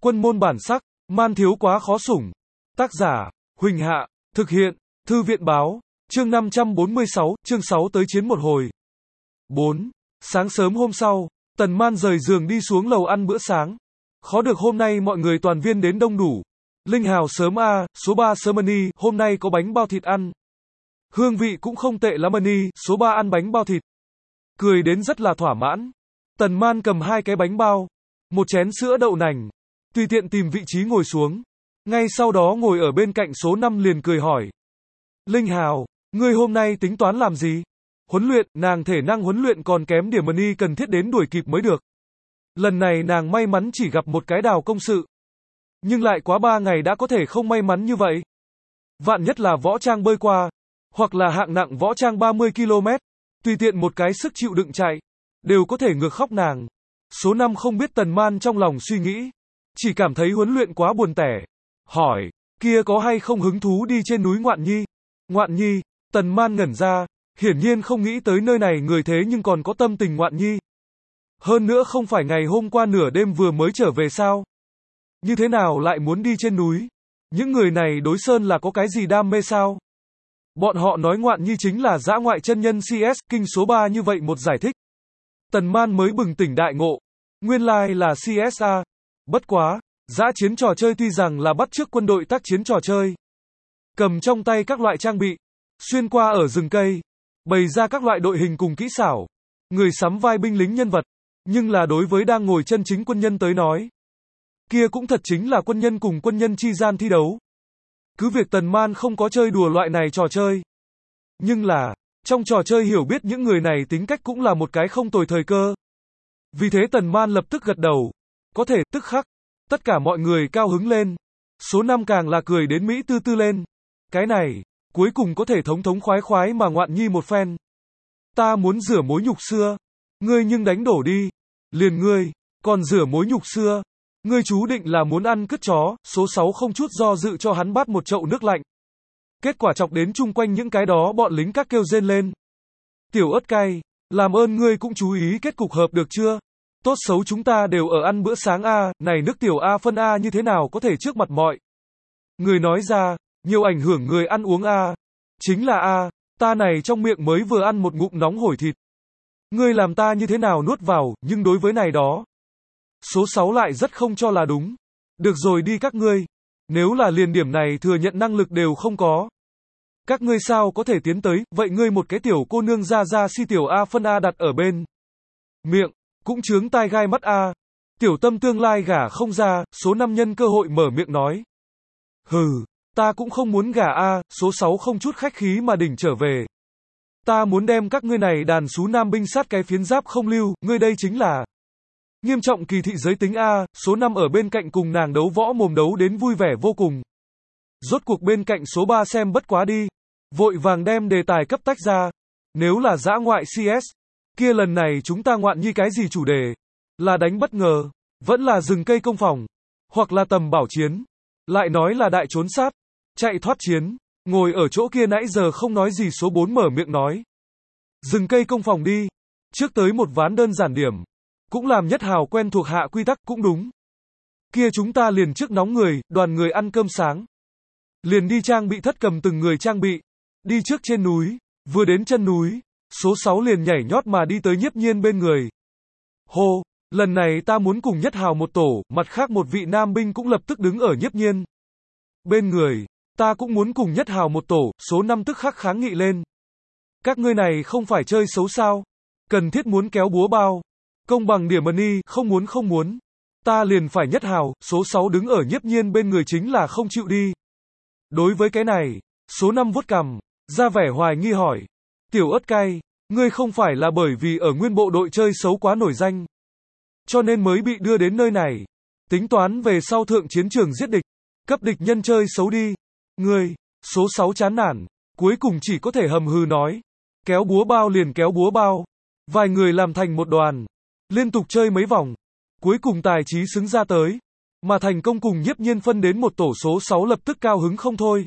Quân môn bản sắc, man thiếu quá khó sủng. Tác giả, Huỳnh Hạ, thực hiện, Thư viện báo, chương 546, chương 6 tới chiến một hồi. 4. Sáng sớm hôm sau, Tần Man rời giường đi xuống lầu ăn bữa sáng. Khó được hôm nay mọi người toàn viên đến đông đủ. Linh Hào sớm a, số 3 Sermony, hôm nay có bánh bao thịt ăn. Hương vị cũng không tệ lắm Mani, số 3 ăn bánh bao thịt. Cười đến rất là thỏa mãn. Tần Man cầm 2 cái bánh bao, một chén sữa đậu nành, tùy tiện tìm vị trí ngồi xuống. Ngay sau đó ngồi ở bên cạnh số 5 liền cười hỏi. Linh Hào, ngươi hôm nay tính toán làm gì? Huấn luyện, nàng thể năng huấn luyện còn kém điểm Mani cần thiết đến đuổi kịp mới được. Lần này nàng may mắn chỉ gặp một cái đào công sự. Nhưng lại quá 3 ngày đã có thể không may mắn như vậy. Vạn nhất là võ trang bơi qua, hoặc là hạng nặng võ trang 30 km, tùy tiện một cái sức chịu đựng chạy, đều có thể ngược khóc nàng. Số 5 không biết Tần Man trong lòng suy nghĩ, chỉ cảm thấy huấn luyện quá buồn tẻ. Hỏi, kia có hay không hứng thú đi trên núi Ngoạn Nhi? Ngoạn Nhi, Tần Man ngẩn ra, hiển nhiên không nghĩ tới nơi này người thế nhưng còn có tâm tình Ngoạn Nhi. Hơn nữa không phải ngày hôm qua nửa đêm vừa mới trở về sao? Như thế nào lại muốn đi trên núi? Những người này đối sơn là có cái gì đam mê sao? Bọn họ nói Ngoạn Nhi chính là dã ngoại chân nhân CS, kinh số 3 như vậy một giải thích. Tần Man mới bừng tỉnh đại ngộ. Nguyên lai là CSA. Bất quá, dã chiến trò chơi tuy rằng là bắt chước quân đội tác chiến trò chơi. Cầm trong tay các loại trang bị, xuyên qua ở rừng cây, bày ra các loại đội hình cùng kỹ xảo. Người sắm vai binh lính nhân vật. Nhưng là đối với đang ngồi chân chính quân nhân tới nói. Kia cũng thật chính là quân nhân cùng quân nhân chi gian thi đấu. Cứ việc Tần Man không có chơi đùa loại này trò chơi. Nhưng là, trong trò chơi hiểu biết những người này tính cách cũng là một cái không tồi thời cơ. Vì thế Tần Man lập tức gật đầu. Có thể, tức khắc. Tất cả mọi người cao hứng lên. Số 5 càng là cười đến Mỹ tư tư lên. Cái này, cuối cùng có thể thống thống khoái khoái mà Ngoạn Nhi một phen. Ta muốn rửa mối nhục xưa. Ngươi nhưng đánh đổ đi. Liền ngươi, còn rửa mối nhục xưa. Ngươi chú định là muốn ăn cứt chó, số 6 không chút do dự cho hắn bát một chậu nước lạnh. Kết quả chọc đến chung quanh những cái đó bọn lính các kêu rên lên. Tiểu ớt cay, làm ơn ngươi cũng chú ý kết cục hợp được chưa? Tốt xấu chúng ta đều ở ăn bữa sáng A, này nước tiểu A phân A như thế nào có thể trước mặt mọi người nói ra, nhiều ảnh hưởng người ăn uống A. Chính là A, ta này trong miệng mới vừa ăn một ngụm nóng hổi thịt. Ngươi làm ta như thế nào nuốt vào, nhưng đối với này đó. Số 6 lại rất không cho là đúng. Được rồi đi các ngươi. Nếu là liền điểm này thừa nhận năng lực đều không có. Các ngươi sao có thể tiến tới, vậy ngươi một cái tiểu cô nương ra si tiểu A phân A đặt ở bên miệng, cũng chướng tai gai mắt A. Tiểu tâm tương lai gả không ra, số 5 nhân cơ hội mở miệng nói. Hừ, ta cũng không muốn gả A, số 6 không chút khách khí mà đỉnh trở về. Ta muốn đem các ngươi này đàn xú nam binh sát cái phiến giáp không lưu, ngươi đây chính là nghiêm trọng kỳ thị giới tính A, số 5 ở bên cạnh cùng nàng đấu võ mồm đấu đến vui vẻ vô cùng. Rốt cuộc bên cạnh số 3 xem bất quá đi. Vội vàng đem đề tài cấp tách ra. Nếu là dã ngoại CS, kia lần này chúng ta Ngoạn Nhi cái gì chủ đề? Là đánh bất ngờ, vẫn là rừng cây công phòng, hoặc là tầm bảo chiến. Lại nói là đại trốn sát, chạy thoát chiến, ngồi ở chỗ kia nãy giờ không nói gì số 4 mở miệng nói. Rừng cây công phòng đi, trước tới một ván đơn giản điểm. Cũng làm Nhất Hào quen thuộc hạ quy tắc cũng đúng. Kia chúng ta liền trước nóng người, đoàn người ăn cơm sáng. Liền đi trang bị thất cầm từng người trang bị. Đi trước trên núi, vừa đến chân núi, số 6 liền nhảy nhót mà đi tới Nhiếp Nhiên bên người. Hô, lần này ta muốn cùng Nhất Hào một tổ, mặt khác một vị nam binh cũng lập tức đứng ở Nhiếp Nhiên bên người, ta cũng muốn cùng Nhất Hào một tổ, số 5 tức khắc kháng nghị lên. Các ngươi này không phải chơi xấu sao? Cần thiết muốn kéo búa bao. Công bằng điểm Mani, không muốn. Ta liền phải Nhất Hào, số 6 đứng ở Nhiếp Nhiên bên người chính là không chịu đi. Đối với cái này, số 5 vuốt cằm, ra vẻ hoài nghi hỏi. Tiểu ớt cay, ngươi không phải là bởi vì ở nguyên bộ đội chơi xấu quá nổi danh, cho nên mới bị đưa đến nơi này. Tính toán về sau thượng chiến trường giết địch, cấp địch nhân chơi xấu đi. Ngươi, số 6 chán nản, cuối cùng chỉ có thể hầm hừ nói. Kéo búa bao liền kéo búa bao. Vài người làm thành một đoàn. Liên tục chơi mấy vòng, cuối cùng tài trí xứng ra tới, mà thành công cùng Nhiếp Nhiên phân đến một tổ số 6 lập tức cao hứng không thôi.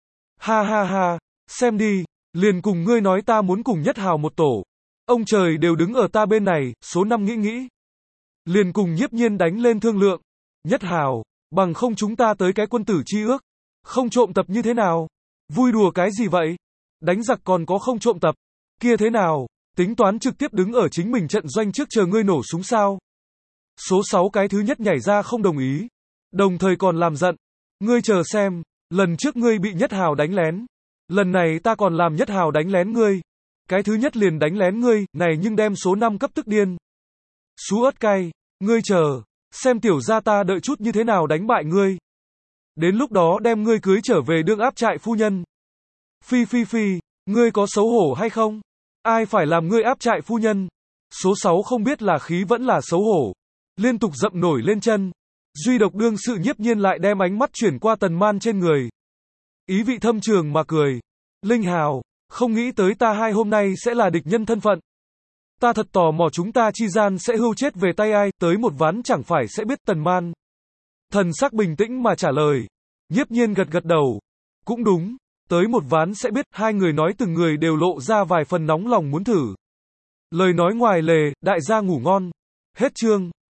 Ha ha ha, xem đi, liền cùng ngươi nói ta muốn cùng Nhất Hào một tổ. Ông trời đều đứng ở ta bên này, số 5 nghĩ. Liền cùng Nhiếp Nhiên đánh lên thương lượng. Nhất Hào, bằng không chúng ta tới cái quân tử chi ước. Không trộm tập như thế nào? Vui đùa cái gì vậy? Đánh giặc còn có không trộm tập. Kia thế nào? Tính toán trực tiếp đứng ở chính mình trận doanh trước chờ ngươi nổ súng sao? Số 6 cái thứ nhất nhảy ra không đồng ý. Đồng thời còn làm giận. Ngươi chờ xem, lần trước ngươi bị Nhất Hào đánh lén. Lần này ta còn làm Nhất Hào đánh lén ngươi. Cái thứ nhất liền đánh lén ngươi, này nhưng đem số 5 cấp tức điên. Sú ớt cay, ngươi chờ, xem tiểu gia ta đợi chút như thế nào đánh bại ngươi. Đến lúc đó đem ngươi cưới trở về đương áp trại phu nhân. Phi phi phi, ngươi có xấu hổ hay không? Ai phải làm ngươi áp trại phu nhân? Số 6 không biết là khí vẫn là xấu hổ. Liên tục dậm nổi lên chân. Duy độc đương sự nhiếp nhiên lại đem ánh mắt chuyển qua Tần Man trên người. Ý vị thâm trường mà cười. Linh Hào, không nghĩ tới ta hai hôm nay sẽ là địch nhân thân phận. Ta thật tò mò chúng ta chi gian sẽ hưu chết về tay ai, tới một ván chẳng phải sẽ biết. Tần Man thần sắc bình tĩnh mà trả lời. Nhiếp nhiên gật gật đầu. Cũng đúng, tới một ván sẽ biết. Hai người nói từng người đều lộ ra vài phần nóng lòng muốn thử. Lời nói ngoài lề, đại gia ngủ ngon. Hết chương.